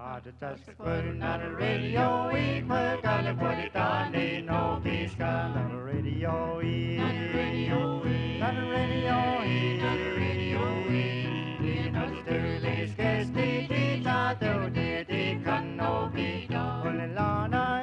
Just putting on the radio, we put on the put it on, ain't no peace on the radio, on the radio, on the radio, on the radio, in the sterling scarce the not the can no be done. Only Lana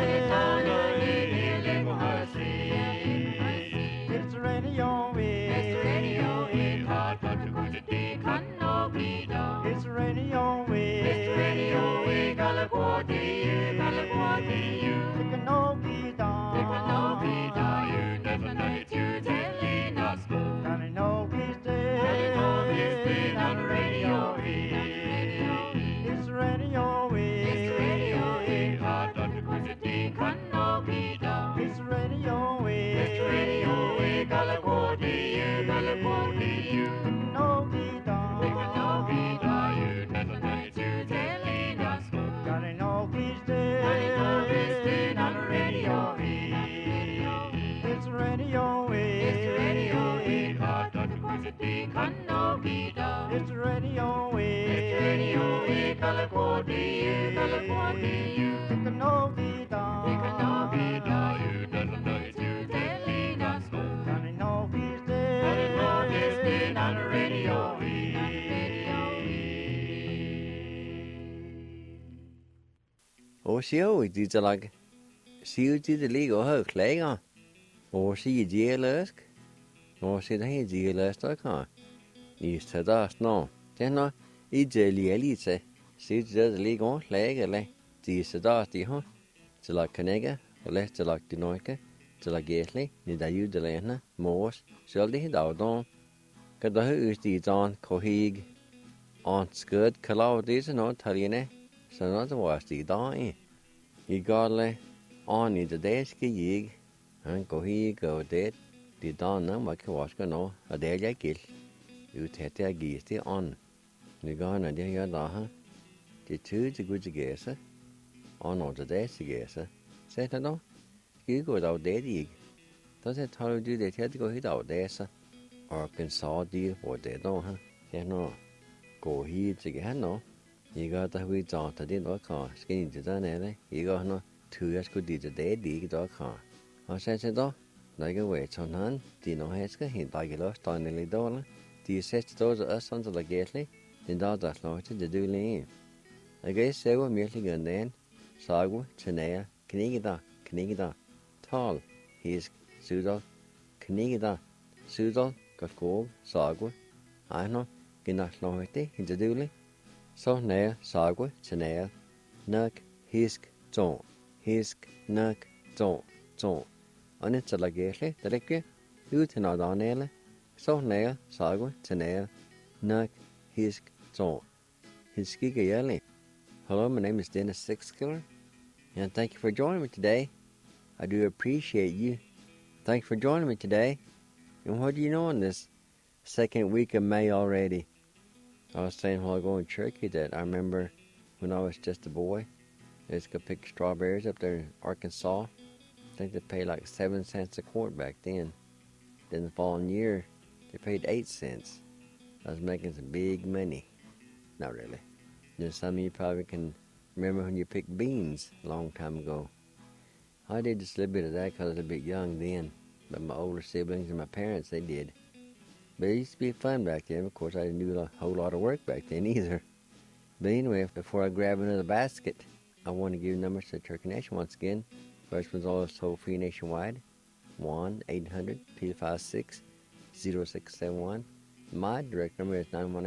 it's the radio, it's the radio, hard but to go to the can no be done. It's the radio, it's the radio, Galaguati, you. It can no be done. It can no be done. You never know it, you telling us. Can it no be dead? Can it no be dead on the radio? It's the radio, it's the radio, hard but to go to the can no be done. It's the radio, it's the radio, Galaguati, you. It can no be done. It can no be done. You never know it, you telling us. Can it no be dead? Can it no be dead on the radio? It's the radio, it's the radio, hard but to go to the can no be done. It's the radio, it's the radio, Galaguati, you. It can no be done. It can no be done. You never know it, you telling us. Can it no be dead? Can it no be dead on the radio? Og så er det lag sier til det ligger og klager. Og sier de løsk. Og sier det de løsk der kan. Ni stedet nå. Det nå I det litt sier det ligger og klager eller de stedet de har. Til lag kanega og lett til lag de noe. Til lag egentlig ni der judelene mors selv de da da. Kan da ut de dan kohig. Anskud kalav disse nå taljene. Så nå det var de da I gale I det deske jeg han kohig og det de dana var ikke vaske nå og det jeg gill ut hette jeg gist I an. Nu gana det jeg da ha. Det tog til gud gæse. Og nå det deske gæse. Så det da. Skal gå da det jeg. Da så tager du det til gå hit av det så. Og kan så de hvor det da ha. Det nå gå hit til han nå. Jeg har da vi tager det nok kan. Skal ikke der nede. Jeg har nå tror jeg skulle dit det ikke da kan. Og så da. Når jeg vet sånn han, de nå her skal hente ikke løst da en lille dårlig. De sette stås og sånn til det gætlig. Den da der slår til det duelige. Jeg ser hvor mye enn den. Sago, tenære, knigeda. Tal, hisk, sudal, knigeda. Sudal, gaskog, sago. Ejno, gina slår til det duelige. Så nær, sago, tenære. Nøk, hisk, tå. Hisk, nøk, tå. Og net til det gætlig, det ikke. Ud til noget andet. Så nær, sago, tenære. Nøk, hisk, tå. Hiskige jærlig. Hello, my name is Dennis Sixkiller, and thank you for joining me today. I do appreciate you. Thanks for joining me today. And what do you know in this second week of May already? I was saying while I go in Turkey that I remember when I was just a boy, I used to go pick strawberries up there in Arkansas. I think they paid like 7 cents a quart back then. Then the following year, they paid 8 cents. I was making some big money. Not really. Then some of you probably can remember when you picked beans a long time ago. I did just a little bit of that because I was a bit young then. But my older siblings and my parents, they did. But it used to be fun back then. Of course, I didn't do a whole lot of work back then either. But anyway, before I grab another basket, I want to give numbers to Turkey Nation once again. First one's always toll-free nationwide. 1-800-256-0671. My direct number is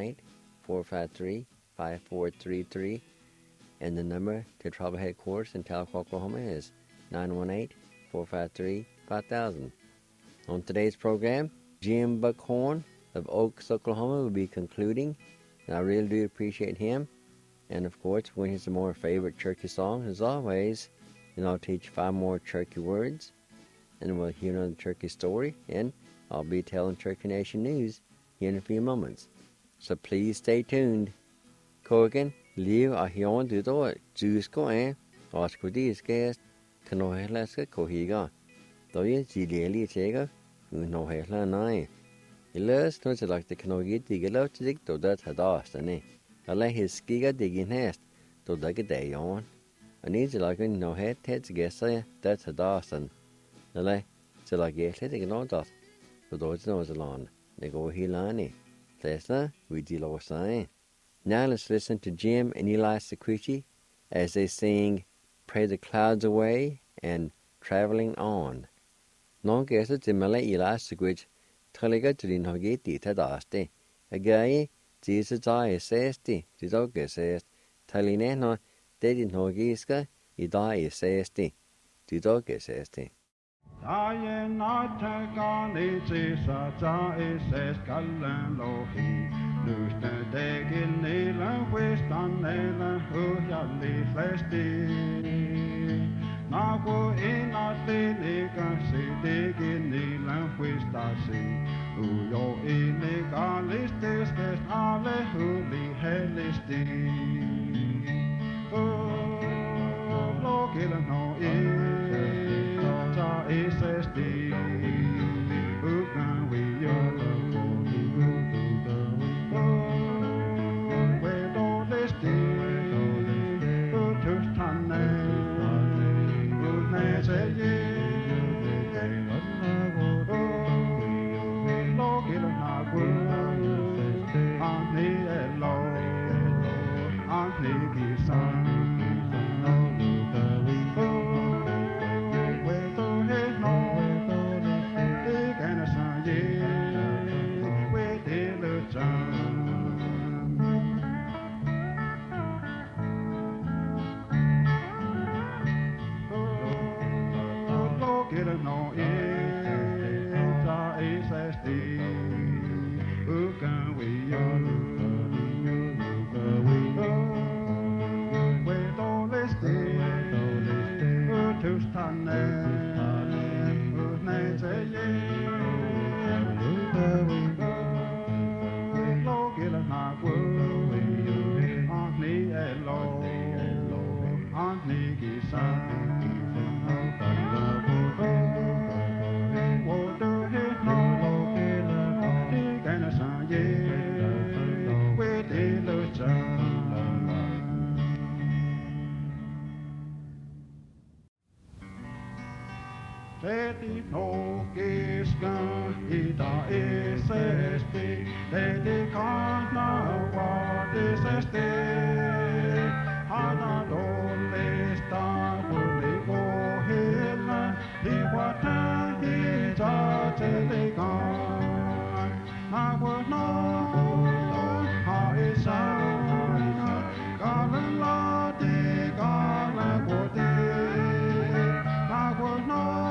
918-453-5433. And the number to Tribal Headquarters in Tahlequah, Oklahoma is 918-453-5000. On today's program, Jim Buckhorn of Oaks, Oklahoma will be concluding, and I really do appreciate him. And of course, we'll hear some more favorite Cherokee songs as always, and I'll teach 5 more Cherokee words, and we'll hear another Cherokee story, and I'll be telling Cherokee Nation news here in a few moments. So please stay tuned. Corgan, live a hion du do, jusko oskudis kanohelaska kohiga. Doye zilieli tega, unohela nai. Illes no like the kanogit digelotic do that hadastane. Alla his skiga digging nest. to like a day on. I need to like no head to guess that's a Dawson. The lay to like get it no dot. For those knows along. They go Hilani. Tesla, we deal with saying. Now let's listen to Jim and Eli Sequiti as they sing Pray the Clouds Away and Traveling On. Non guess it to Malay Eli Sequit, Taliga to the Nogeti Tadaste. A guy, Jesus I says the dog says, Talineno, Daddy Nogiska, I die says the dog says the. I am not a gun, it's a says Callan Lohi. Lose the day in Nailan, West on Nailan, who yali flasty. Now go in a thing, see, dig in Nailan, West I see. Who yo illegal is this, all the holy hellisti. Oh, look at no is a stick, who can we where don't they stay? Who to stand who may say look at a good, Auntie Hello, Auntie Son. Lady no kiska ita SSP Lady kana what SSP Hana dole sta wuli go hela Iwata ita telegan I was no ha isa Gala la de gala wote I was no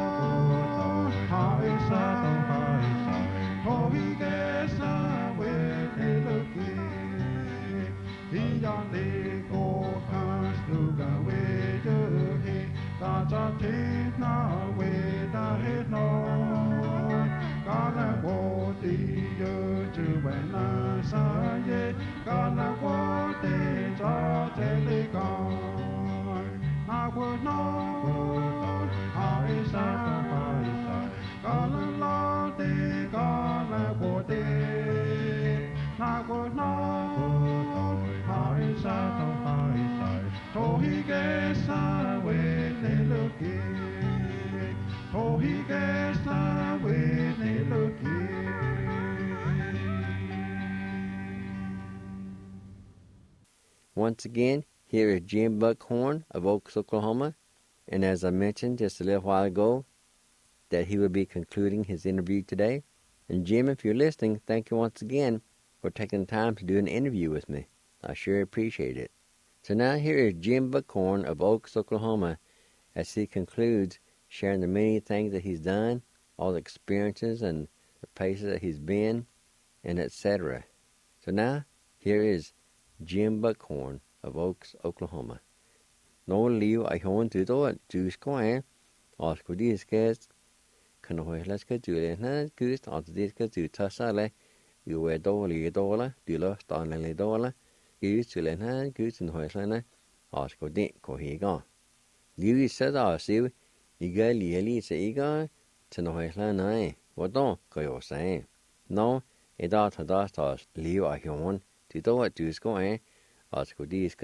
Once again, here is Jim Buckhorn of Oaks, Oklahoma, and as I mentioned just a little while ago, that he will be concluding his interview today. And Jim, if you're listening, thank you once again for taking the time to do an interview with me. I sure appreciate it. So now here is Jim Buckhorn of Oaks, Oklahoma, as he concludes sharing the many things that he's done, all the experiences and the places that he's been, and etc. So now, here is Jim Buckhorn of Oaks, Oklahoma. No liu I hon to do it, to square, or could these guests, can let's get to it, not good, or this get to Tassale, you were $1, do lost on a dollar, used to let her goods in Hoyslana, or could dick, go he gone. You said, I see, you got Lily say, go to Hoyslana, what don't go your saying. No, it ought to dust us, liu I hon. To do it to square, or could these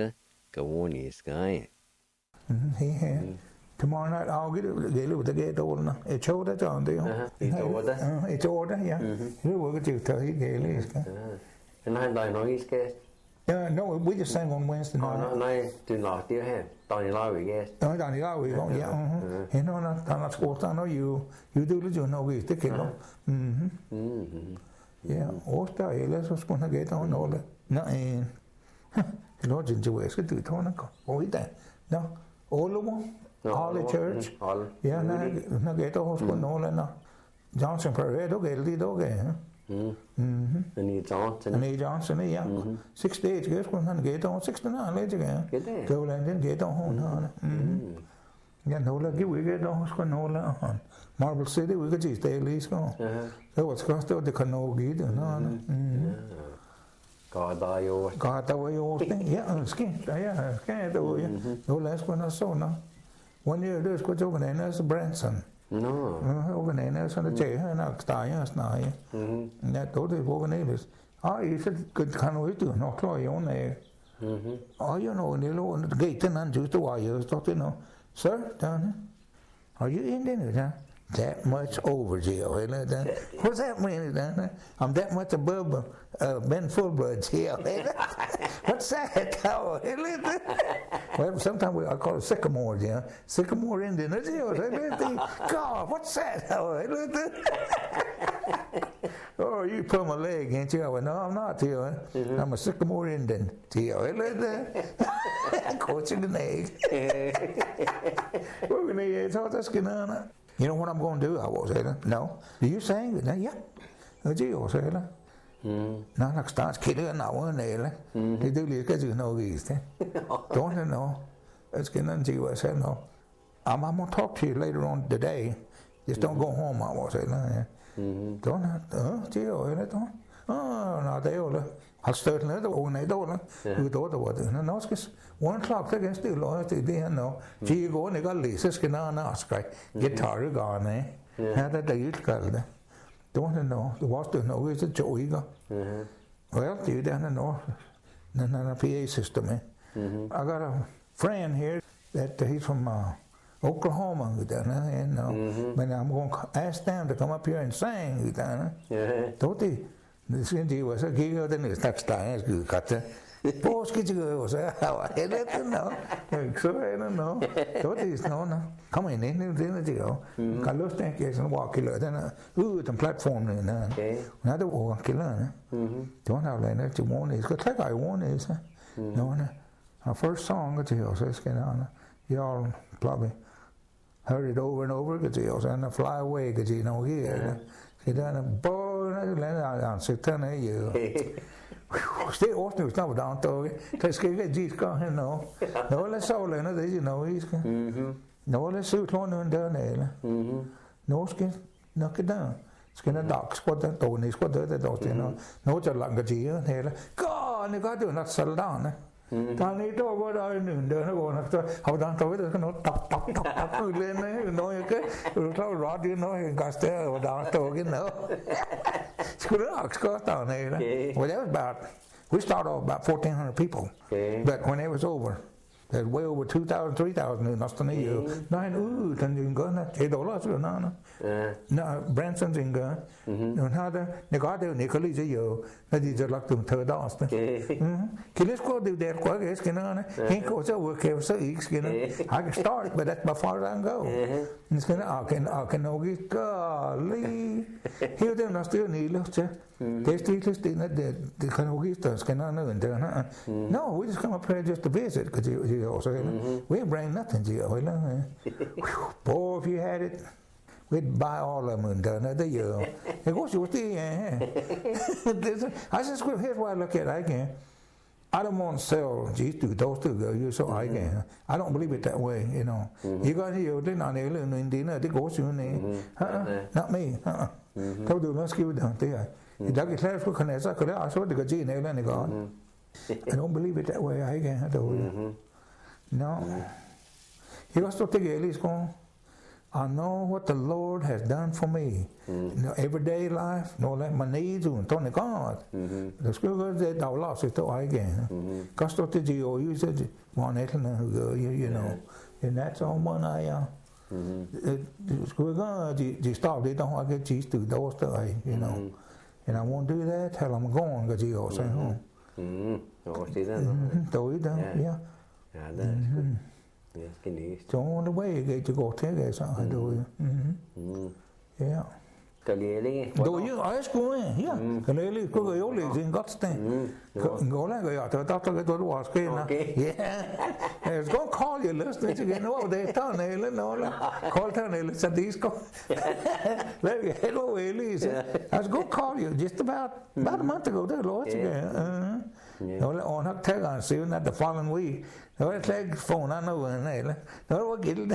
go on is guy. Tomorrow night I'll get it. Get over. It's order, John. It's order, yeah. You work at you till he gets. And I know he's guest. No, we just sang on Wednesday night. No, do not dear hand. Donny Lowy, yes. Donny Lowy, yeah. You know, not school. I know you do the you know we stick it. Yeah, all style. Let's going to get on all that. No, and the Lord in the West could do it on a go. Oh, that. No, all of them. All the church. Yeah, no, get off for Nolan. Johnson Parade, okay, lead okay. And he Johnson, yeah. 6 days, guess when I get on 69 later again. Go and then get on. Yeah, Nola, give we get on for Nola on. Marble City, we could just stay at least go. That was cost of the Canoe, God, that way, old thing. Yeah, skin. Yeah, skin. No less when I saw now. 1 year, there's what over there, that's Branson. No. Over there, that's on the chair, and I'll stay, and that told it over there. Oh, he said, good kind of way to not try on there. Oh, you know, the gate and just the wires, thought, you know, sir, down here, are you Indian? That much over, Gio. What's that mean? I'm that much above Ben Fullblood, Gio. What's that? Well, sometimes I call it sycamore, Gio. Sycamore Indian, Gio. God, what's that? Oh, you pull my leg, ain't you? I went, no, I'm not, Gio. I'm a sycamore Indian, Gio. Coaching the egg. We're going to talk this on. You know what I'm going to do? I was saying, no. Do you sing? Yeah. Gio, say that. Nó là start killing now and there. They do like you know these. Don't you know? It's getting to you. I said no. I'm going to talk to you later on today. Just don't go home. I was saying, don't Gio, don't. Oh, no, they all. I'll start another one. They don't. You thought about it. No, it's 1 o'clock. They can still loyalty. They know. Gee, go and they got Lisa. Can I ask? Guitar gone, eh? How did they use called? Don't know. The was to know is a Joey. Well, you don't know. No, PA system, eh? I got a friend here that he's from Oklahoma, but I'm going to ask them to come up here and sing. Don't they? This was a gig of the news. That's time. Got the post. Get you was I don't know. So I don't know. Don't is no. Come in, deal. Can look thank you and walk killer. Then the platform. Another walk killer. Don't have like that. You want is good. Like I want is. No, our first song at the house is getting on. Y'all probably heard it over and over. Get the house and fly away. Get you know here. Get down a boy. I'm sitting here. Stay off news now down to let's get these guys, no, let's all in it, you know, he's no, let's see one down there. No skin, knock it down. Skin a dog squat that door, and squat the dog, you know, no, just like a deer, and God, you got to not settle down. Tao nghĩ tôi có đôi nương đơn nó còn họ đang tối rồi nó tọc lên đấy nói cái tao rõ đi nói cái cái họ đang tối cái nữa có tao này đó. Well, that was we started off about 1,400 people, but when it was over, there's way over 2,000, 3,000 in Australia. Nói thằng gì có nó chế độ đó rồi nó Branson gì cơ, rồi nó nó có điều này có lý do nó đi cho lắc từng thơ đó. Khi let's go do that quá cái nó ain't có cho work here so easy cái nó I can start but that's how far I can go. It's gonna I can know cái golly here then nó still need lúc chứ. They still the kind of visitors can I know no, we just come up here just to visit because you also we ain't bring nothing to you. Boy, if you had it, we'd buy all of them and another year. It goes to I said, here's why I look at it again. I don't want to sell those two so I can. I don't believe it that way, you know. You got here, they're not in dinner, they go to not me. Tao do not skill down there. I don't believe it that way. I can't. No. He was to take at least go. I know what the Lord has done for me. Everyday life, like my needs and Tony God. The school they don't lost it again. Cost of the geo usage one you know. And that's all one I school God you stop they don't get cheese to those you know. And I won't do that till I'm gone because you say home. See that? Yeah. Yeah, that's good. Yes, can you? So on the way you go take it something do you. Yeah. Clearly. Do you ice going? Yeah. Clearly cook your legs in God's thing. Go like I thought I to was yeah. It's going to call you listen again. Oh, they turn no call turn it's a disco. Hello Elise. I was going to call you just about a month ago there, Lord again. On her tag on soon at the following week. No, it's like phone I know and no what get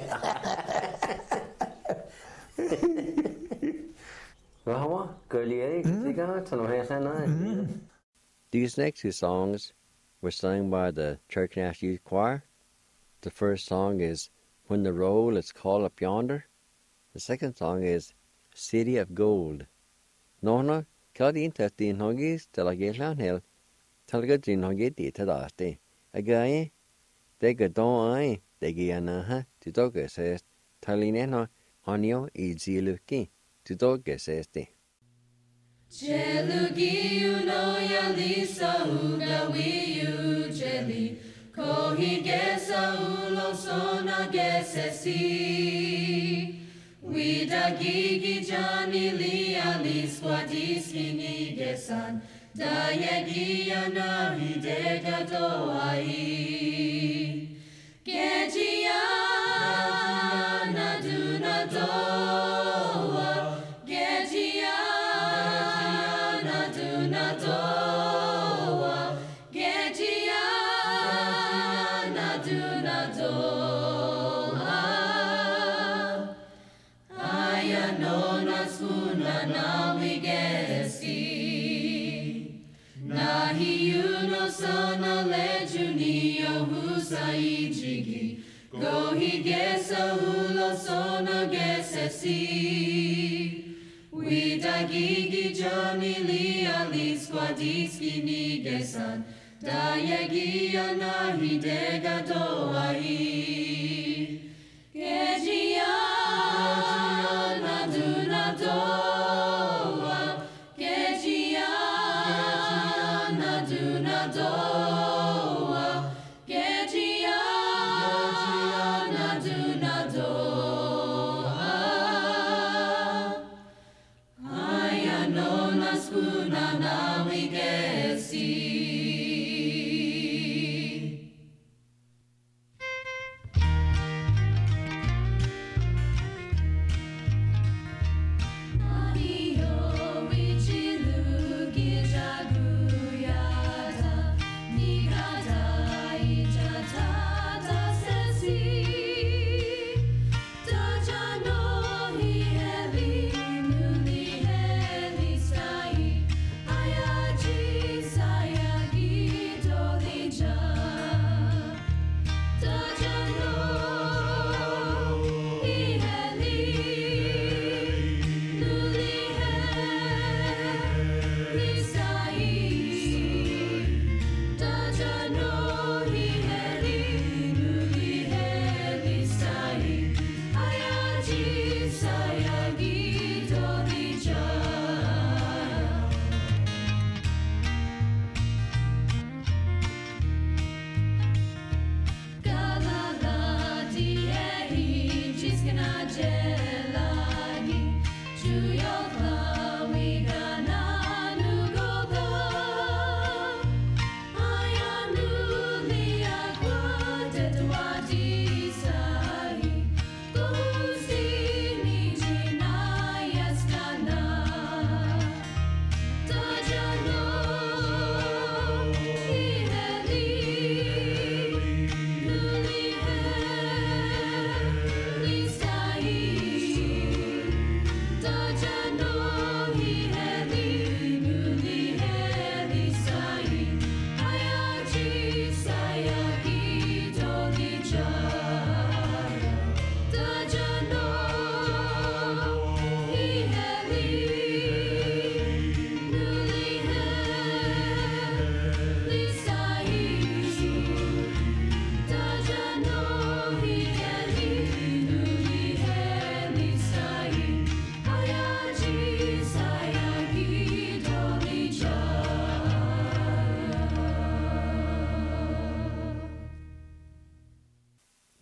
These next two songs were sung by the Church National Youth Choir. The first song is When the Roll is Called Up Yonder. The second song is City of Gold. Nona, Claudine Testin Hoggies, Telegalan Hill, Telgadin Hoggeti Tadaste. A guy, they go down, they get an to dog says, Talineno, Honio, easy looking, to dog says the. Jelugi uno ya lisa uga wiu jeli kohi gesa ulo sona gesesi wida gigi jani li ali squadiski ni gesan dayegi ana hidega doai Gegia naduna doa Gegia Sana lejunio husai jigi Gohi gesa hulo sona gesesi Wida gigi jani li ali squadiski ni gesan Dayegi anahi dega doai Gegia naduna doa Gegia naduna doa Gegia naduna doa Aya nona skuna nawi gesi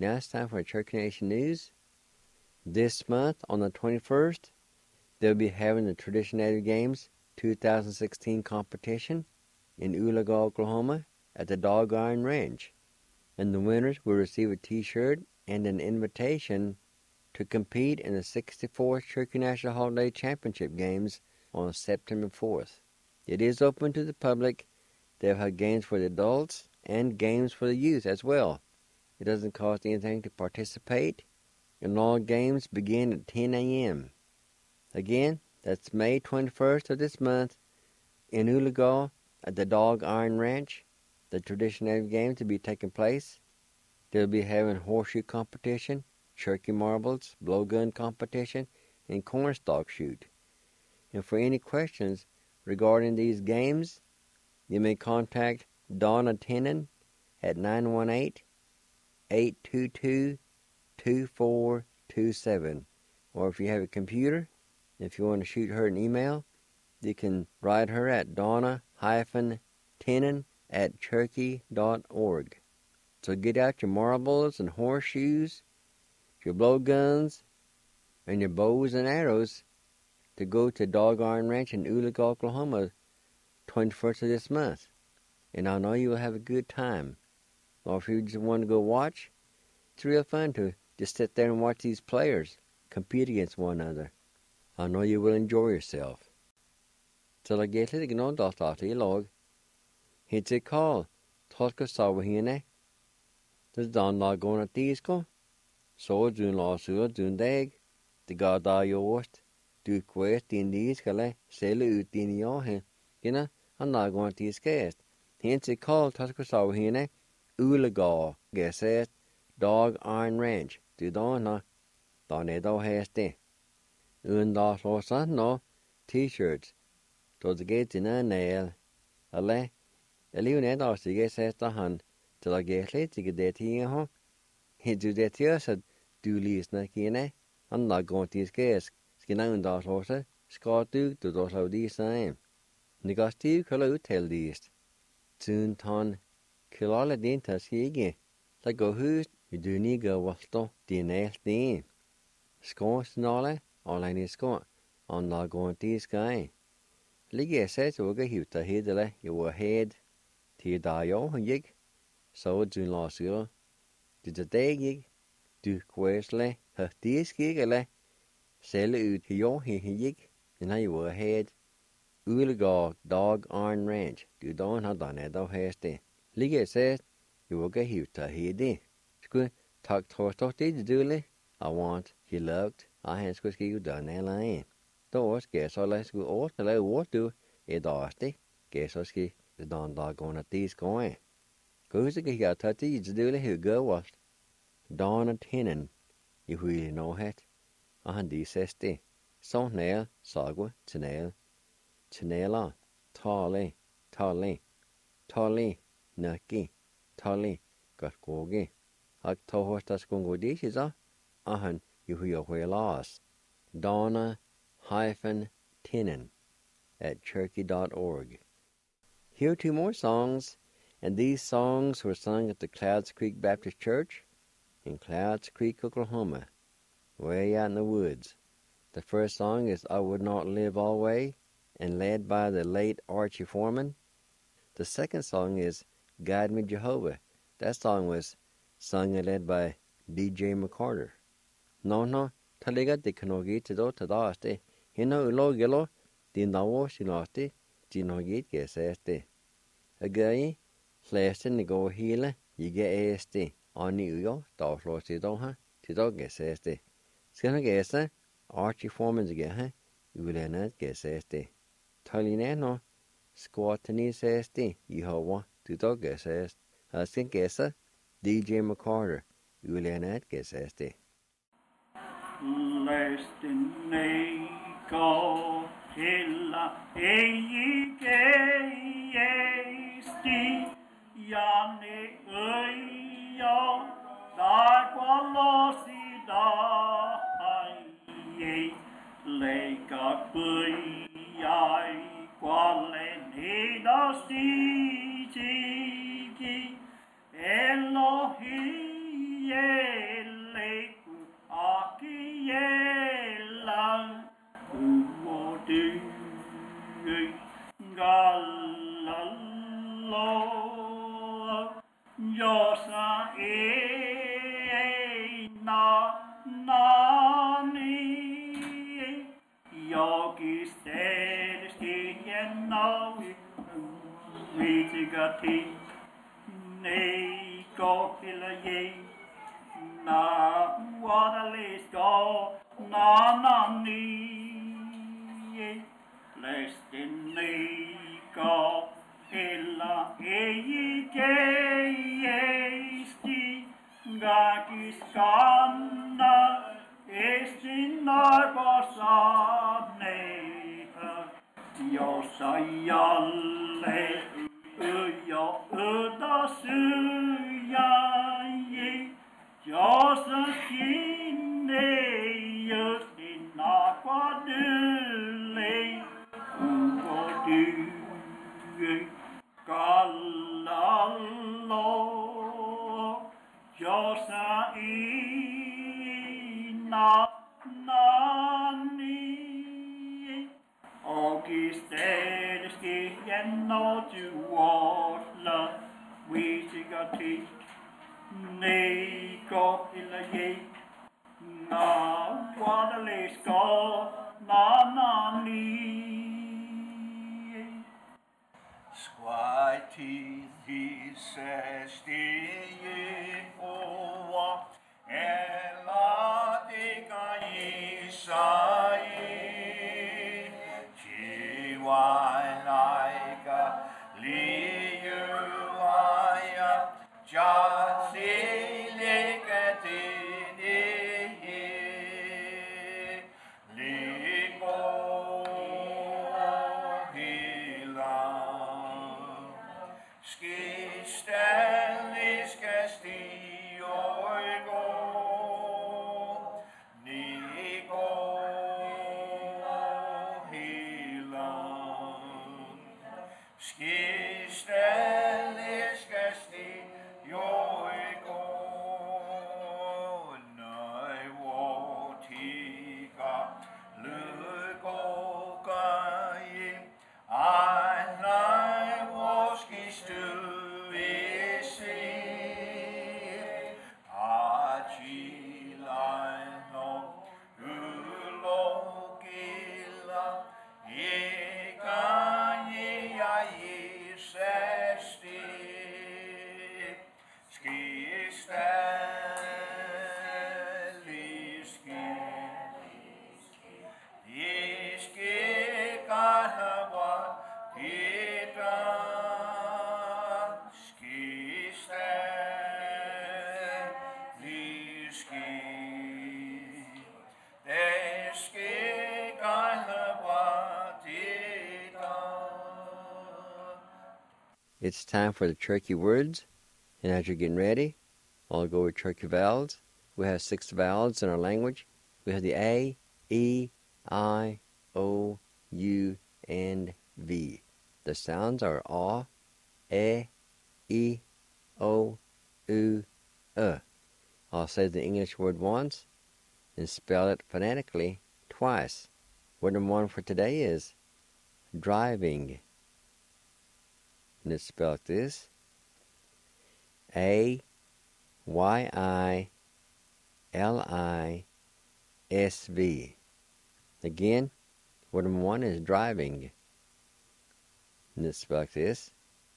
Now it's time for Cherokee Nation News. This month, on the 21st, they'll be having the Traditional Games 2016 competition in Oologah, Oklahoma at the Dog Iron Ranch. And the winners will receive a t-shirt and an invitation to compete in the 64th Cherokee National Holiday Championship Games on September 4th. It is open to the public. They'll have games for the adults and games for the youth as well. It doesn't cost anything to participate, and all games begin at 10 a.m. Again, that's May 21st of this month in Oologah at the Dog Iron Ranch. The traditional games to be taking place. They'll be having horseshoe competition, Cherokee marbles, blowgun competition, and cornstalk shoot. And for any questions regarding these games, you may contact Donna Tenen at 918-822-2427. Or if you have a computer, if you want to shoot her an email, you can write her at donna-tenen@cherokee.org. So get out your marbles and horseshoes, your blowguns, and your bows and arrows to go to Dog Iron Ranch in Oologah, Oklahoma, 21st of this month. And I know you will have a good time. Or if you just want to go watch, it's real fun to just sit there and watch these players compete against one another. I know you will enjoy yourself. Så la get litt grann data I lag. Hit seg call, tolka sawa hine. Det dan la gåna tisko. Så dun la sura dun deg. Det ga da gjort. Du kvest din diskale, sele ut din jahe. Gina, han la gåna tiskest. Hit seg call, tolka sawa hine. Oologah, geset, Dog Iron Ranch. Du dana, dan da heste. Da slåsa no, t-shirts. Så det get in a nail. Alle, ned av seg sette han til å get litt ikke det tingen ho. Du det til så du lysner kine. Han la gå til skes. Skina unda slåsa. Skal du da slå de seg. Negativ kalla ut til dist. Tun tan kalla din til skige. La gå hus. Du niga valto din elti. Skå snale. Alene skå. Han la gå til skai. Ligge sett og hytta hedele jo hed til da jo han gikk så du la syre det deg gikk du kvesle høtti skigele selle ut jo han gikk den han jo hed Oologah Dog Iron Ranch du don hadde han da heste ligge sett jo hytta hedi skulle takk trost det dule I want he loved I han skulle skrive den eller då ska så läs gå åt eller åt du dasti ska så ska det dan gåna tis gåe goes det jag tar tid det hur gå vad Donna Tenen I hui no het han di sesti så näl sagwa tnela tali naki tali garkogi ak tohostas kongo di siza han hui hui las Donna-Tenen at cherokee.org. Here are two more songs, and these songs were sung at the Clouds Creek Baptist Church in Clouds Creek, Oklahoma, way out in the woods. The first song is I Would Not Live Always, and led by the late Archie Foreman. The second song is Guide Me Jehovah. That song was sung and led by D.J. McCarter. No, taliga de knogi to do to daste. Hino ulogelo, di nawo sinasti, di nogit geseste. Again, flastin the go hele, you get este, on the uyo, dawflo si doha, to do geseste. Skana gesa, Archie Foreman's again, ulena geseste. Talineno, squatani sesti, Yehovah, to do gesest. Askin gesa, D.J. McCarter, ulena geseste. Lestineko hilla eikiesti jani öja daqualosi dai leika pöjai quale nidosti Elohim Jossa ei nani, jokisteliski jennaui, viitsikati, nei kokilla jei, na vuodallisko, na nani, lestin neiko. Ella ei keisti, gakis kanna, estin arvosanneita, jossa jalle jo öda syjäji, jossa skinne justin akvadylle, onko dyy. Kallalo, jossa nani, okistenski jenno juotla, viisikati, neiko illa jei, na vuodallisko, na nani. Squaiti sesti oa ella tika isai chiwain aika liuaia jatsi likatini liko Stellis gesti oigo, Nico hilam. Stellis gesti oigo, Nai wotika lukokai, Nai woskistu. It's time for the Cherokee words, and as you're getting ready, I'll go with Cherokee vowels. We have 6 vowels in our language. We have the A, E, I, O, U, and V. The sounds are A, E, O, U, I'll say the English word once and spell it phonetically twice. Word number 1 for today is driving. And it's spelled like this: A-Y-I-L-I-S-V. Again, word number 1 is driving. And it's spelled like this: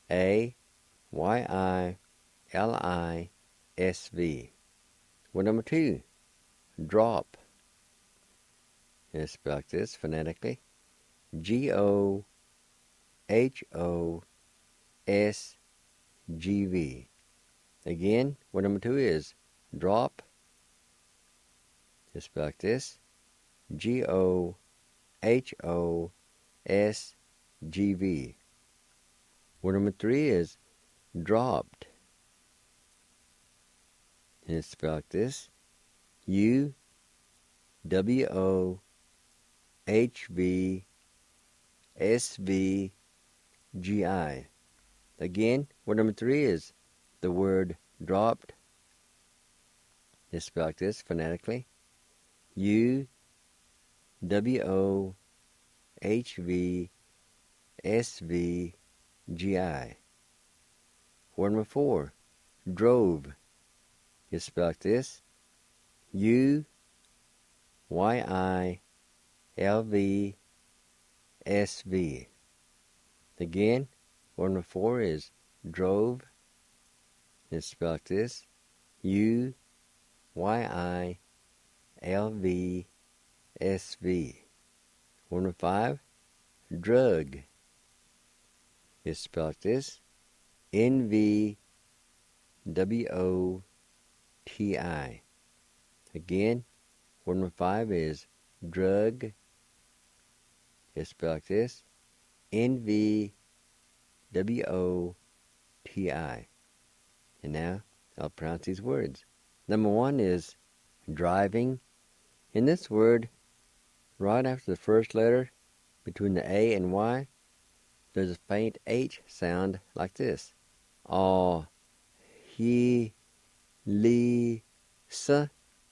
A-Y-I-L-I-S-V. Word number 2, drop. And it's spelled like this phonetically: G-O-H-O-S-G-V. Again, word number 2 is drop. It's spelled like this: G-O-H-O-S-G-V. Word number 3 is dropped. And it's spelled like this: U-W-O-H-V-S-V-G-I. Again, word number 3 is the word dropped. It's spelled like this phonetically: U-W-O-H-V-S-V-G-I. Word number 4, drove. It's spelled like this. U-Y-I-L-V-S-V. Again, word number 4 is drove. It's spelled like this. U-Y-I-L-V-S-V. Word number 5, drug. It's spelled like this. N-V-W-O-T-I. Again, word number 5 is drug. It's spelled like this. N-V-W-O-T-I. And now I'll pronounce these words. Number 1 is driving. In this word, right after the first letter, between the A and Y, there's a faint H sound like this. Ah, he, li, sa.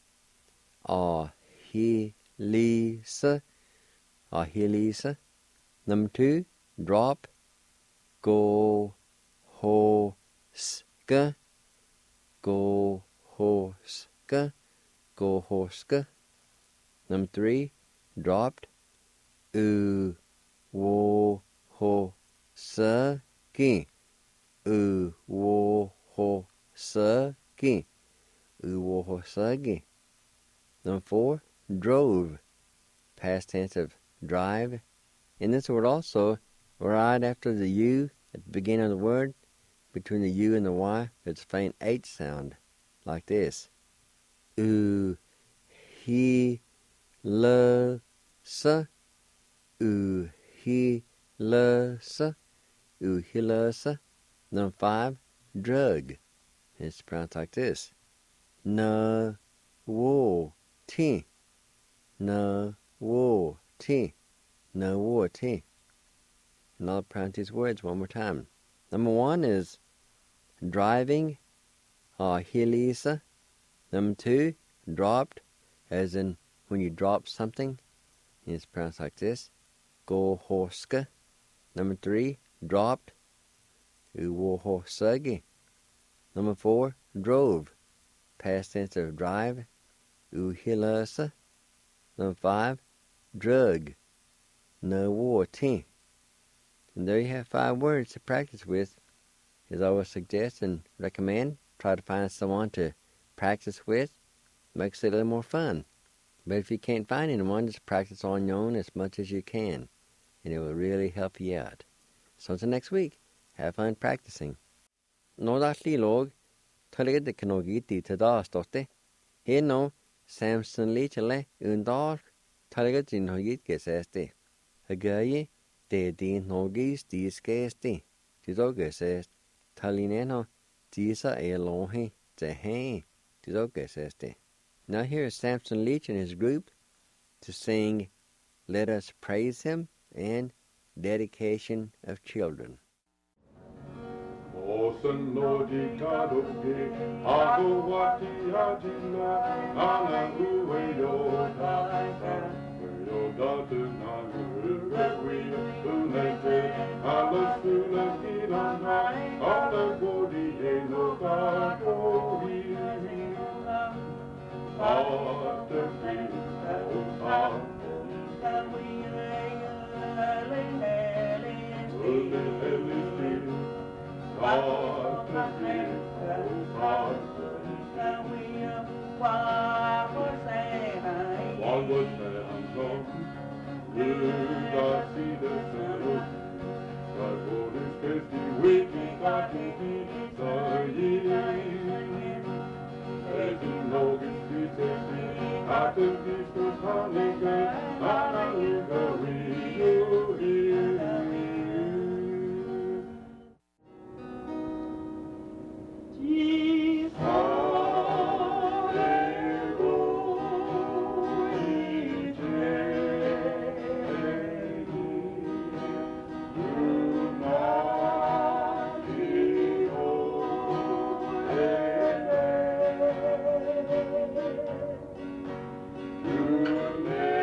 Ah, he, li, sa. Ah, he, li, sa. Number 2, drop. Go, ho, ska. Go, ho, ska. Go, ho, ska. Number 3, dropped. U, wo, ho, sa, ki. U, wo, ho, sa, ki. U, wo, ho, sa, ki. Number 4, drove. Past tense of drive. In this word also, right after the U at the beginning of the word, between the U and the Y, there's a faint H sound, like this. U, he, la, sa. U, he, la, sa. U, he, la, sa. Number 5, drug. It's pronounced like this. Na, wo, ti. Na, wo, ti. Na, wo, ti. And I'll pronounce these words one more time. Number 1 is driving. Hilisa. Number 2, dropped, as in when you drop something. It's pronounced like this. Go horska. Number 3, dropped. Uwo horsagi. Number 4, drove. Past tense of drive. Uhilasa. Number 5, drug. No war ti. And there you have 5 words to practice with. As I would suggest and recommend, try to find someone to practice with. Makes it a little more fun. But if you can't find anyone, just practice on your own as much as you can. And it will really help you out. So until next week, have fun practicing. Nodashli log, taligad kanogiti tadastote. Here no, Samson lichale undar, taligad jinhogit geseste. Agaye, de din nogis diskeste. Tido gesest, talineno, disa elonhe, zehe. Tido geseste. Now here is Samson Leach and his group to sing Let Us Praise Him and Dedication of Children. You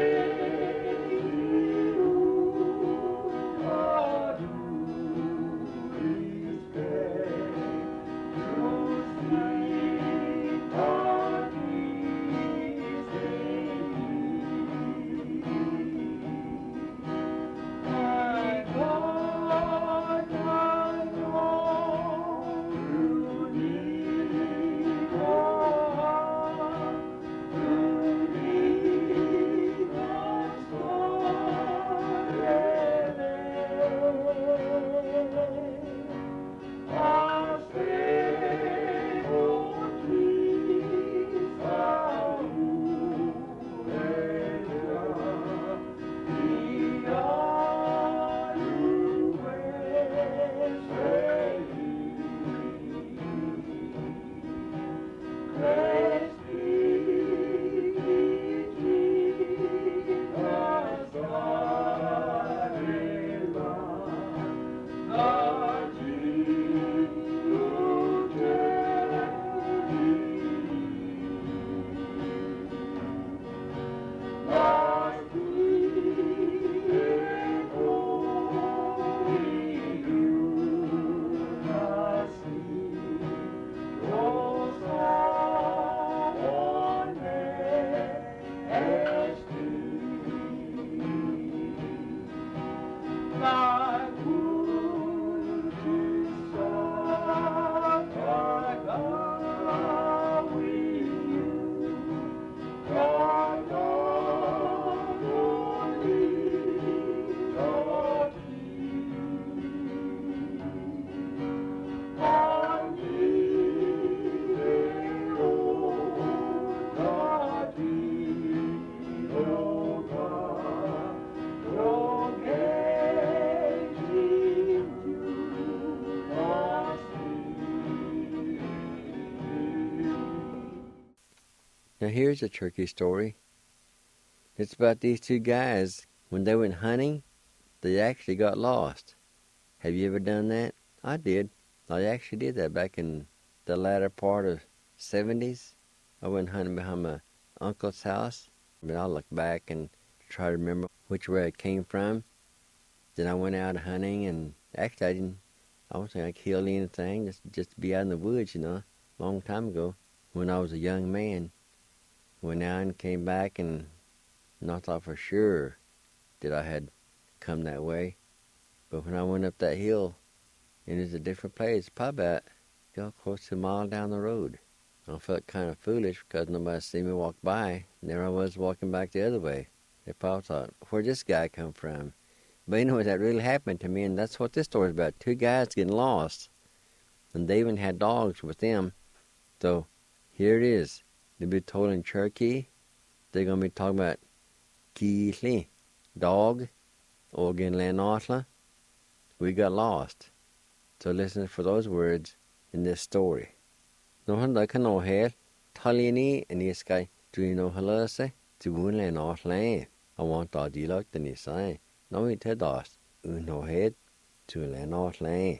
Now here's a turkey story. It's about these two guys. When they went hunting, they actually got lost. Have you ever done that? I did. I actually did that back in the latter part of 70s. I went hunting behind my uncle's house. But I look back and try to remember which way I came from. Then I went out hunting, and actually I don't think I killed anything, just to be out in the woods, a long time ago when I was a young man. Went out and came back, and I thought for sure that I had come that way. But when I went up that hill, and it's a different place, probably about close to a mile down the road. I felt kind of foolish because nobody seen me walk by, and there I was walking back the other way. They probably thought, where'd this guy come from? But that really happened to me, and that's what this story's about. Two guys getting lost, and they even had dogs with them. So here it is. They'll be told in Cherokee. They're going to be talking about Geely, dog, or Glenatla. We got lost. So listen for those words in this story. No handa kan no her talini and this guy do you know halase to win land off land. I want to dialogue the ni say. No it had us no head to land off land.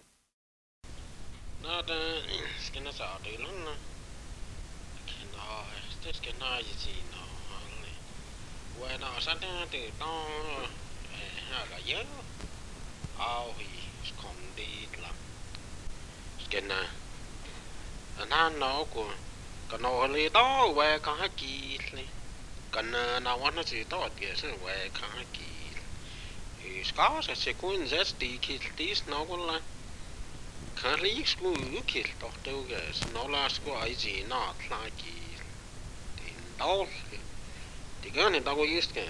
Na da skin us out de lon na. Can this can I see no only. When I sat down to don ha you. Oh he's come deed la. Skin anh han nó của cái nó lấy đó về cả kỳ này cái nào quan nó chỉ đó thì sẽ về cả kỳ thì có sẽ cũng rất tí kỳ tí nó cũng là cái lý số kỳ đó đâu cái nó là số ai gì nó là kỳ thì đó thì cái này đâu có ý cái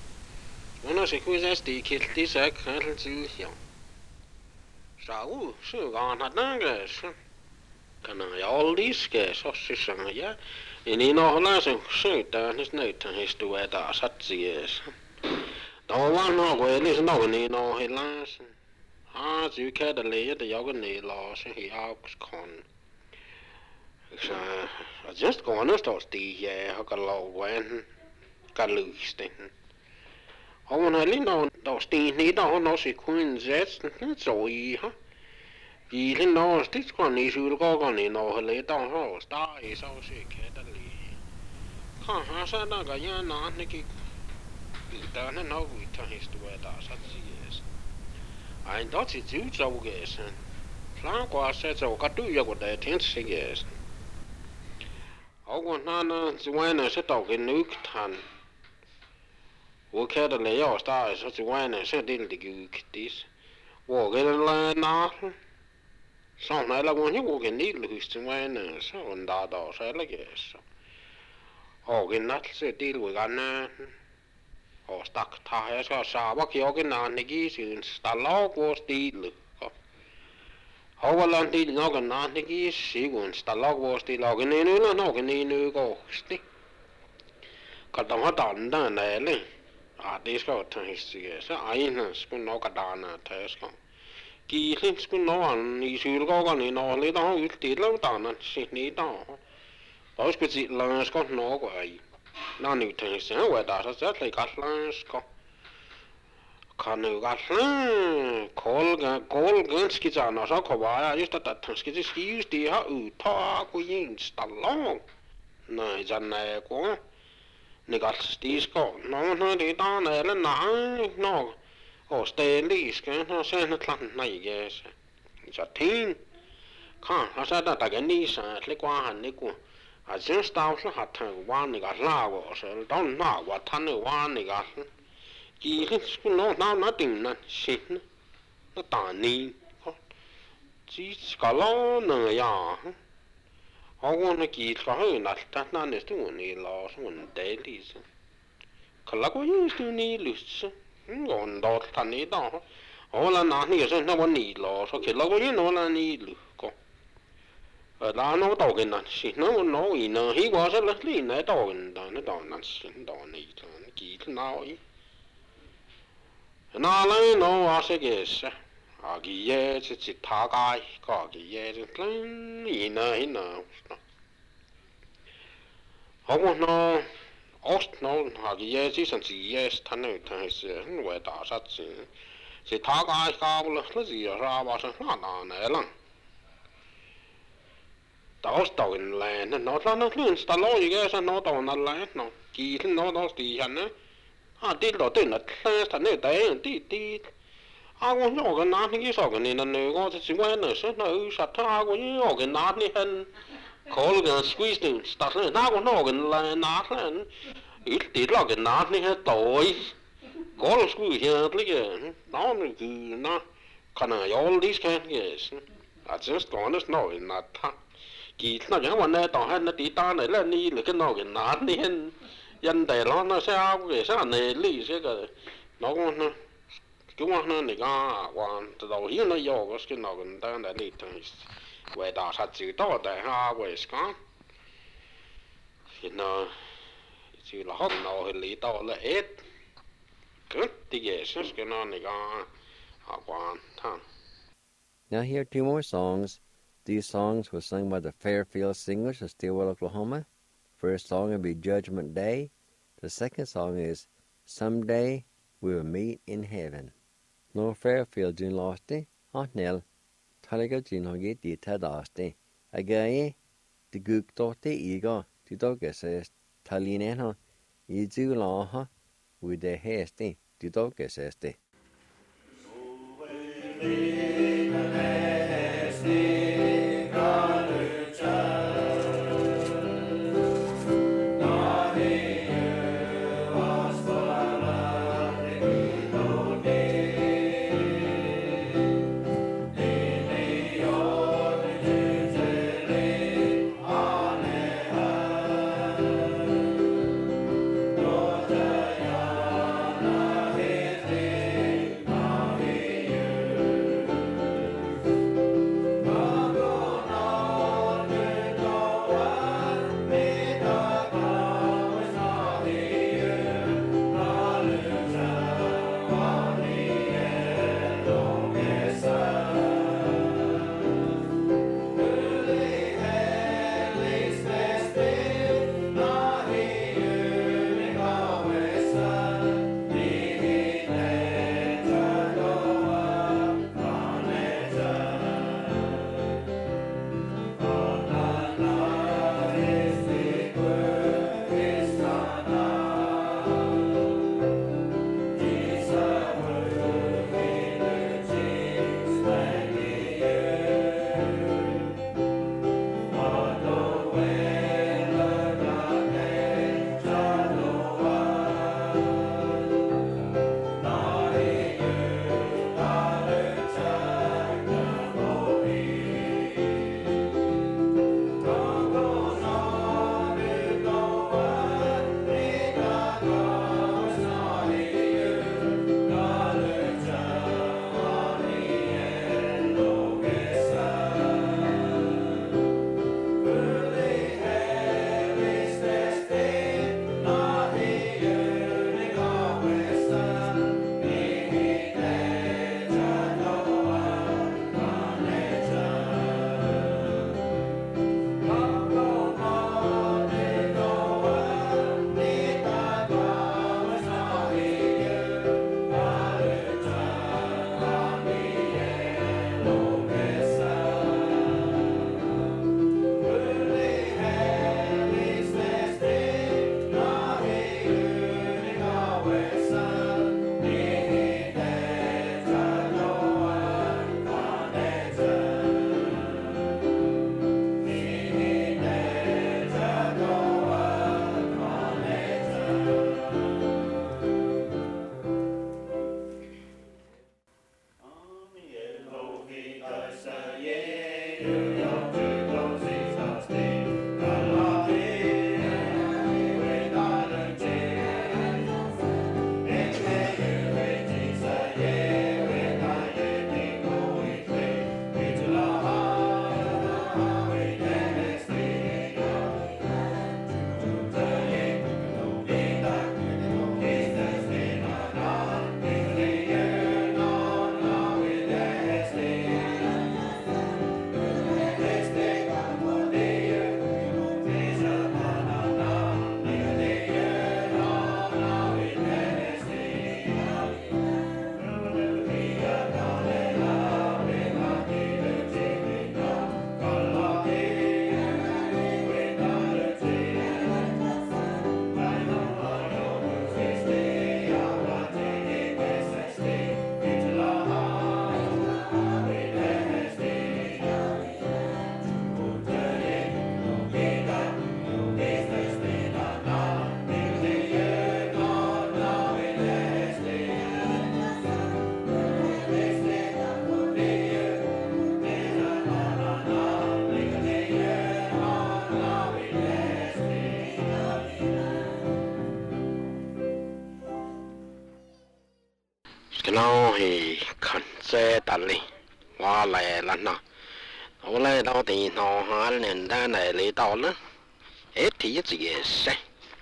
nó sẽ cũng rất tí kỳ tí sẽ cái là chữ hiểu sao sự còn thật đó cái kana ja oldiske sossissaŋa ja niin ohlaisen söitä nis näytä histua taas satsies to vanha ko eli no niin ohilas syy kädelle ja te joku niin laas hi auks kon sa just going to sti ja hakalowen kaluste on eli no sti niin no si kuin zets soi ha Ili no stis kon ni sul ko ni no le ta ho sta I so se ke da li ha sa na ga ya na ne ki ta na no wi ta his to da sa si yes ai do ti ju zo ge san plan kwa se zo ka tu ya ko da tin si yes au ko na zu na se to ke nu tan wo ke da le yo sta so zu na se dil di gu ktis wo ge la na Sau này là quan hệ của cái này là cái ngoài này sao còn đào tạo sai là cái sao họ cái nát sẽ đi với cái này họ stuck thay sao sao bác hiểu cái nào này cái sự ta lo của đi được họ vào làm đi nó cái nào này cái sự của ta lo của đi lo cái này nữa nó cái này nữa có đi cái đó họ đàn đó này lên đi sao thằng cái sao ai nữa cũng nó cái đàn này thế sao kỳ lên cũng nó ăn đi xưa có cái này nó lấy đó ít tiền lâu tàn nó xịt ní đó đó cái gì là có nó vậy nó nhiều thằng sẽ vậy ta sẽ lấy cái là có khả năng cái là call cái gì nó sao có vậy just that thằng cái gì đi ha thọ của những stallong này chân này có này cái gì có nó đi đó này là nó Australis cái nó sẽ nó lăn này cái sẽ thiên khá nó sẽ đặt cái ní sẽ lấy qua hành này của chính tao sẽ hạt thằng quan này cái lao của sẽ đó là quả thân này quan này cái kỳ nó tìm nó xin nó tàn ní chỉ có lo nữa ya họ quan nó kỳ có hơi nát ta nó này tôi muốn đi lo tôi muốn để đi cái là có những thứ này lướt còn đó thành này đó họ là nãy giờ sẽ nó vẫn nhỉ lo so cái lo cái nó là nhỉ lu có ở đó nó tàu cái này xí nó ý nó hi quá sẽ là lý này tàu cái đó nó tàu này xí tàu này nó kỳ thế nào ấy nó lấy nó hóa sẽ cái sao cái gì chỉ thả cái có cái gì chứ lấy ý nó Hong no ost no ha gi ye si san si yes tan ne tan se we da sa si se ta ga ka bu le si ra ba san na na ne lang da ost da in le no la no lun sta lo yi ge san no da na la no ki no no sti han ne ha ti lo te na ta ne da ti a ko no ga na ni so ga ni na ne ko si wa ne se na u sa ta ko ni o ga na ni hen call ga squeeze ni sta na ko no ga la na hen ít tí là cái nát này hết tối có là squeeze here like nó cứ nó khả năng all these can yes I just don't know in that kỳ nó chẳng qua này tao hay nó tí ta này là ni là cái nó cái nát này hen dân đại nó sẽ cái sao này lý sẽ cái nó cũng chúng nó này cái quan từ đầu hiện nó vô cái nó cái ta này lý thằng về đào sát chữ đó đại ha về cái thì nó chỉ là học nào thì lý tao là hết good thì cái nó này cái quan thằng. Now here are 2 more songs. These songs were sung by the Fairfield Singers of Stillwell, Oklahoma. First song will be Judgment Day. The second song is Someday We Will Meet in Heaven. No Fairfield Jun Losti, Nell, Taliga Jun Hogi di Tadasti. Again, the Gook Dotti Ego, the Doggess, Talinena, Izu Laha, with the Hesti, the Doggess. nó thì khẩn xe tận đi qua lại là nó ở đây đâu thì nó hóa nên ra này lấy tao nữa hết thì gì sẽ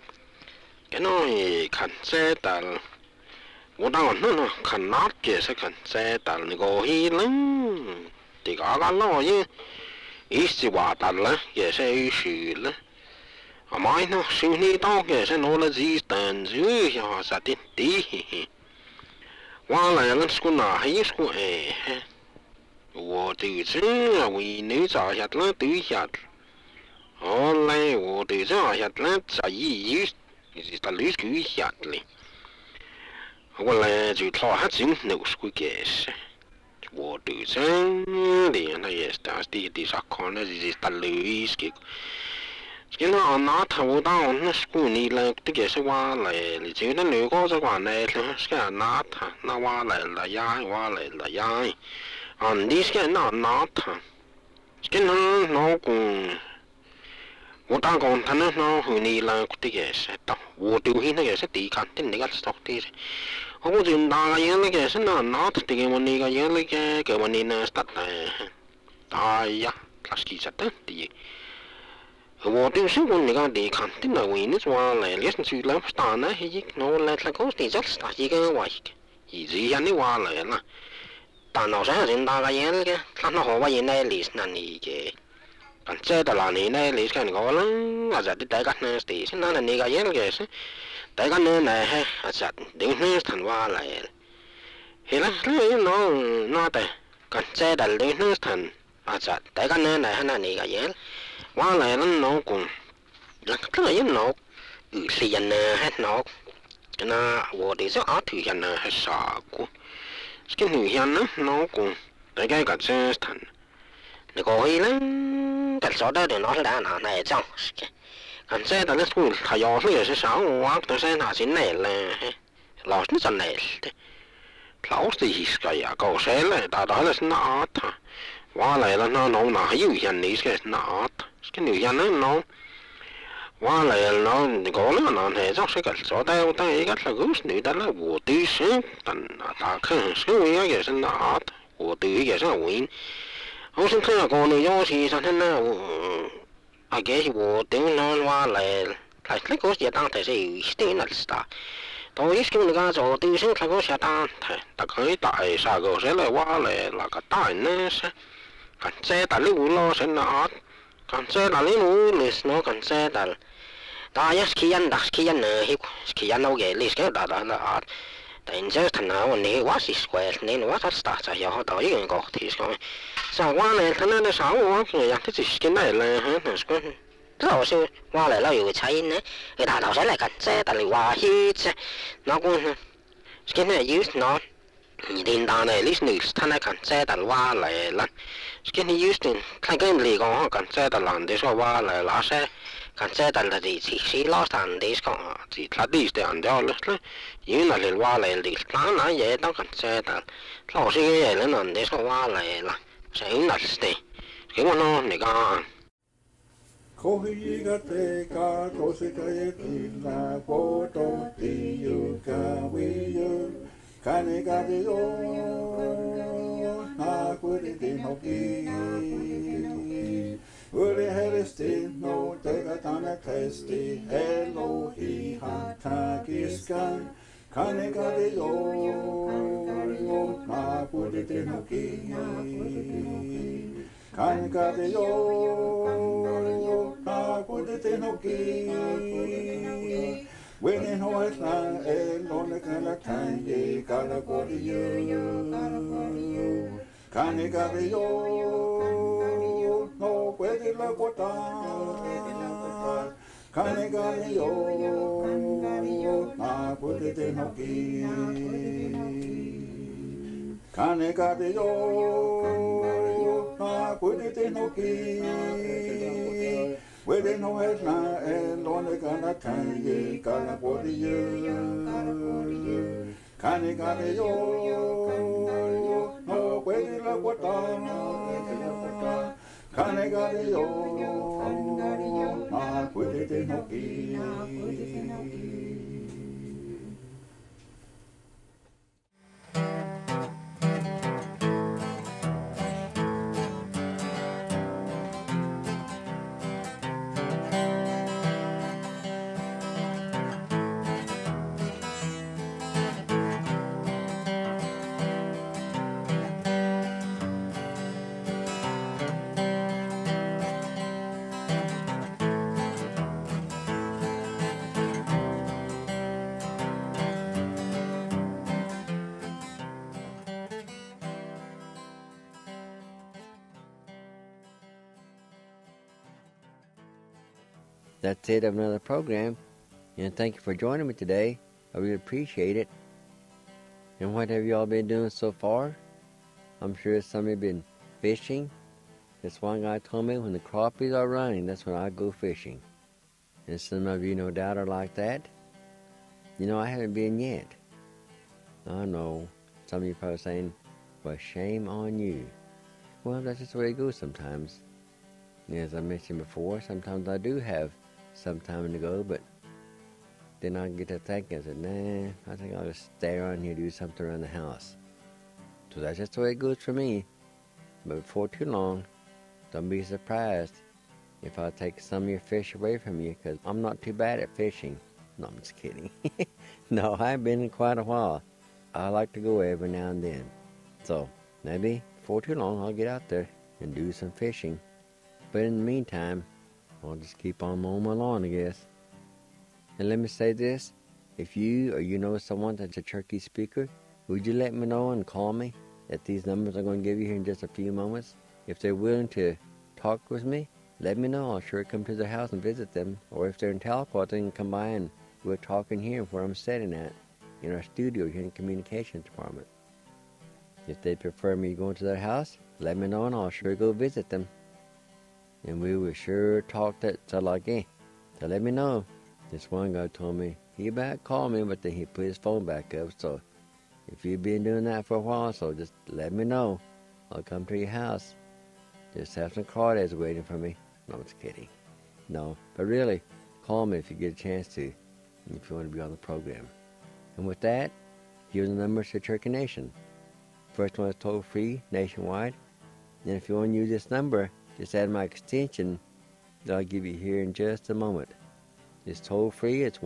cái nó thì khẩn xe tận我当然那看哪个是看在但那个伊人，这个个老爷，一是话但了，也是一时了。啊妈呢，手里刀也是拿了几单子呀，啥的的。我来了，是哪还是哎？我对这为你咋下了对下，后来我对这下了咋一是打绿对下哩。我来就他还真能是个解释，我对这里那也是当时的啥看那就是打绿是个，这那拿他我当那是个你来这个是我来，你就那六个这个来了，是个拿他那我来了呀，我来了呀，啊你是个那拿他，这那老公。我打工他那那和你来这个是到，我丢弃那个是地看的那个是到底。我就打个样那个是那那他这个我那个样那个我那那是打的，哎呀，他是其实的的。我就是我那个地看的那为你说来，你是去了打那些我来那个地就是打一个话一直让你话来了，但老是人打个样那个，他那好话原来历史那里个。còn chơi tao làm này lấy cái này lắm, à giờ đi đại cái này thì xin nói là này cái gì cái gì, đại cái này hay à giờ đến nơi thành hoa lại, thì là nó tại còn chơi tao đến nơi thành à giờ đại cái này hay là này cái gì, hoa lại nó cũng là cái này nó thì dân hết nó, cho nên tôi thì rất ác thì dân hết sợ của, cái người dân nó cũng đại cái chơi thành你过去呢，感受到的那是哪一种？看这的那是他要是也是上午都是拿进来了，老是真来的，老是一个呀，搞谁来？大大的是拿他，我来了那弄哪有人你是拿他，这女人呢弄，我来了那你讲了那那种是感受到但一个那个女的那我对是，但他看是我也是拿他，我对也是我。我先看下个你有时上天那我，啊，这是我顶那话来，来那个是当台是有点那是的，到一时那个做对是那个是当台，大概大啥个是来话来那个大呢是，看这大里乌老是那，看这大里乌你是那看这大，大也是去人呢，去人那个你是大那啊。但这他那我你我是怪，你我他是打在要好到一个个提说，上我呢他那那上我个呀，他就是跟来了，那是个，老是我来了有个差异呢，给他头先来看这，但是我去这，那个呢，跟那有那，你听到呢，你是你是他那看这，但我来了，跟你有点，他跟你讲看这，但人家说我来了噻。看这但是的是老三的讲啊，是他的是按照了，因为那里话来的，那也当看这但，老是也了那的说话来了，谁那是的，给我弄那个。 Kohiga te ka kosika e tina poto tiu ka wiyo kane ka te o na kuri te hoki uri heristi no te ka tana testi Elohi hatakiskan kane ka te o na kuri te hoki kane ka te o na kuri te hoki Wenen hoet na lone kana kanye kana kori yo kane kare yo no puede la kota kane kare yo na puede te hoki kane kare yo na puede te hoki Wede no es na lone kana kanye kana kori yo kane kare yo no puede la kota kane kare yo na puede te hoki Thank you. that's it of another program. And thank you for joining me today. I really appreciate it. And what have y'all been doing so far? I'm sure some of you have been fishing. This one guy told me when the crappies are running, that's when I go fishing. And some of you no doubt are like that. I haven't been yet. I know. Some of you probably saying, well, shame on you. Well, that's just the way it goes sometimes. As I mentioned before, sometimes I do have some time to go, but then I get to thinking, I said, nah, I think I'll just stay around here and do something around the house. So that's just the way it goes for me. But before too long, don't be surprised if I take some of your fish away from you, because I'm not too bad at fishing. No, I'm just kidding. No, I've been in quite a while. I like to go every now and then. So maybe before too long, I'll get out there and do some fishing. But in the meantime, I'll just keep on mowing my lawn, I guess. And let me say this, if you or you know someone that's a Cherokee speaker, would you let me know and call me at these numbers I'm going to give you here in just a few moments? If they're willing to talk with me, let me know. I'll sure come to their house and visit them. Or if they're in Talcott, they can come by and we'll talk in here where I'm sitting at, in our studio here in the communications department. If they prefer me going to their house, let me know and I'll sure go visit them. And we will sure talk that Salagi. So let me know. This one guy told me he about called me, but then he put his phone back up. So if you've been doing that for a while, so just let me know. I'll come to your house. Just have some crawdads waiting for me. No, I'm just kidding. No, but really, call me if you get a chance to, if you want to be on the program. And with that, here's the numbers to Cherokee Nation. First one is toll-free, nationwide. And if you want to use this number, just add my extension that I'll give you here in just a moment. It's toll-free. It's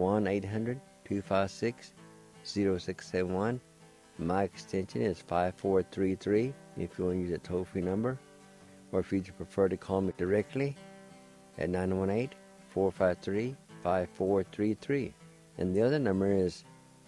1-800-256-0671. My extension is 5433 if you want to use a toll-free number. Or if you prefer to call me directly at 918-453-5433. And the other number is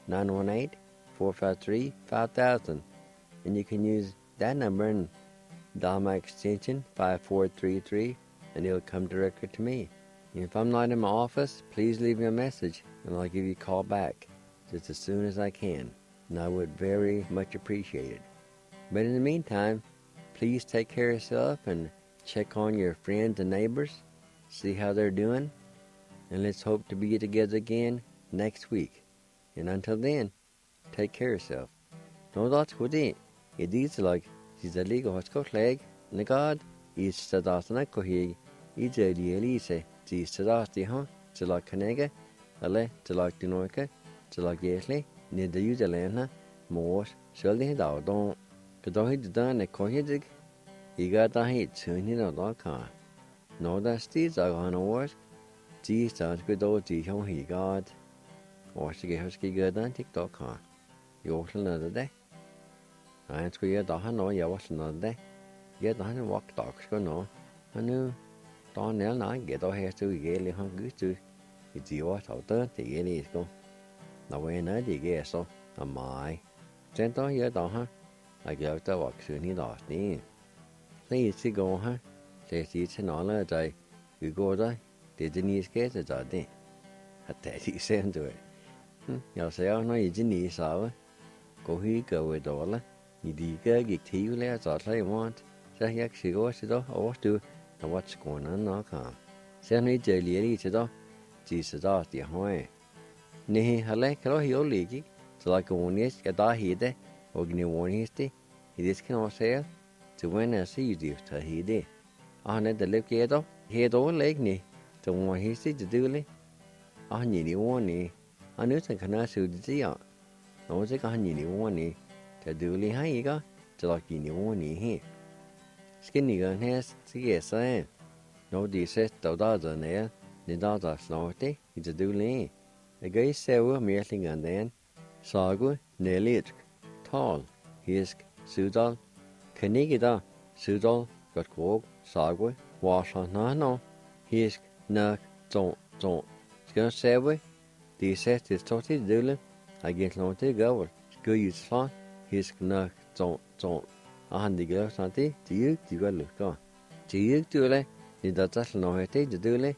918-453-5000. And you can use that number and dial my extension 5433 and it'll come directly to me. And if I'm not in my office, please leave me a message and I'll give you a call back just as soon as I can. And I would very much appreciate it. But in the meantime, please take care of yourself and check on your friends and neighbors, see how they're doing, and let's hope to be together again next week. And until then, take care of yourself. No, that's good. It is like she's a legal hospital leg, and God is Sadasana Kohi, is a Elise, she's Sadasti, to like Kanega, Ale, to like Dinoka, to like Yesli, near the Usalana, Morse, Shelly Dowdon. Don't hit the done at Kohidig, you got the hit soon in a dog car. No, that's these are on a work. Gee, sounds good old G. He got. Or she get her ski good on TikTok car. You also another day. I square your dog, no, you was another day. Get on and walk dogs go no. I knew. Don't know, get our hair to get hung good to. It's your out there, the gilly is go. Now, when I dig it, so am I. Sent on your dog, I go to walk soon he lost me. Please to go, Says it's an honor day. You go there, didn't you get it? I did. At that he sent to it. You'll say, oh no, you didn't need sour. Go here, go with dollar. You dig a get to you last, I want. Say, you actually go to the or to what's going on now, come. Send me jelly to the Jesus off the home. Nay, I like her, he'll leak. So like a one is get a head. Ogni one histi, this can all say to when I see you to he did. On it the lip ghetto, head all leg knee, to one histi to do it. On ye one knee, I knew the canal suit the sea out. I was a honey one knee, to do li high go, to like ye one knee here. Skinny gun has to get saying. No, this says the dozen there, the dozen snorty, it's a do li. A gay sewer merely and then, sagu, nearly it. Tall, hisk, sudal, kanigida, sudal, got quog, sagwe, wash on no, hisk, nuck, don't, skin sewe, the set is totally doodle, I get long to go, go use fun, hisk, nuck, don't, a handy girl, Santi, do you go look on. Do you do it? Did that no hate to do it?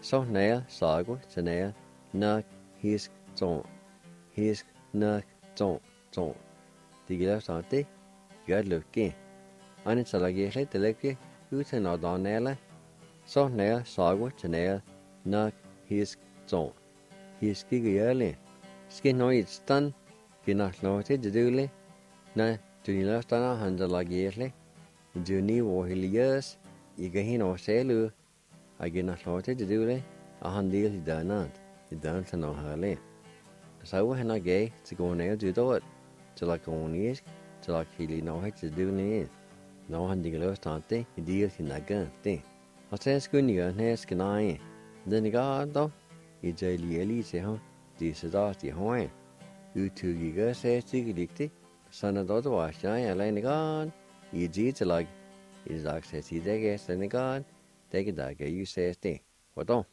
Så nær sago til nær nok hisk ton. Hisk nok ton. Det gælder så det. Gør lykke. Andet så lager jeg lidt lykke. Uden at der næle. Så nær sago til nær nok hisk ton. Hisk ikke gjørlig. Skal nå et stand. Ginak lov til det døle. Nej, du er løst der han der lager lidt. Du er niveau heliøs. Jeg kan hende over sælge. Jeg ginak lov til det døle. Og han del i døgnet. I døgnet til noget herlig. Så var han og gav til gå ned til døret. Til at gå ned. Til at kille noget til døgnet. Når han ikke løst det, i del til noget det. Og så skulle jeg gøre skal nej. Den gør dog. I det lige til ham. Det så der de har. Udtrykker sig ikke sådan at det var jeg alene gan. I det til lag. I dag så det ikke sådan gan. Det ikke der kan jo sige det. Hvordan?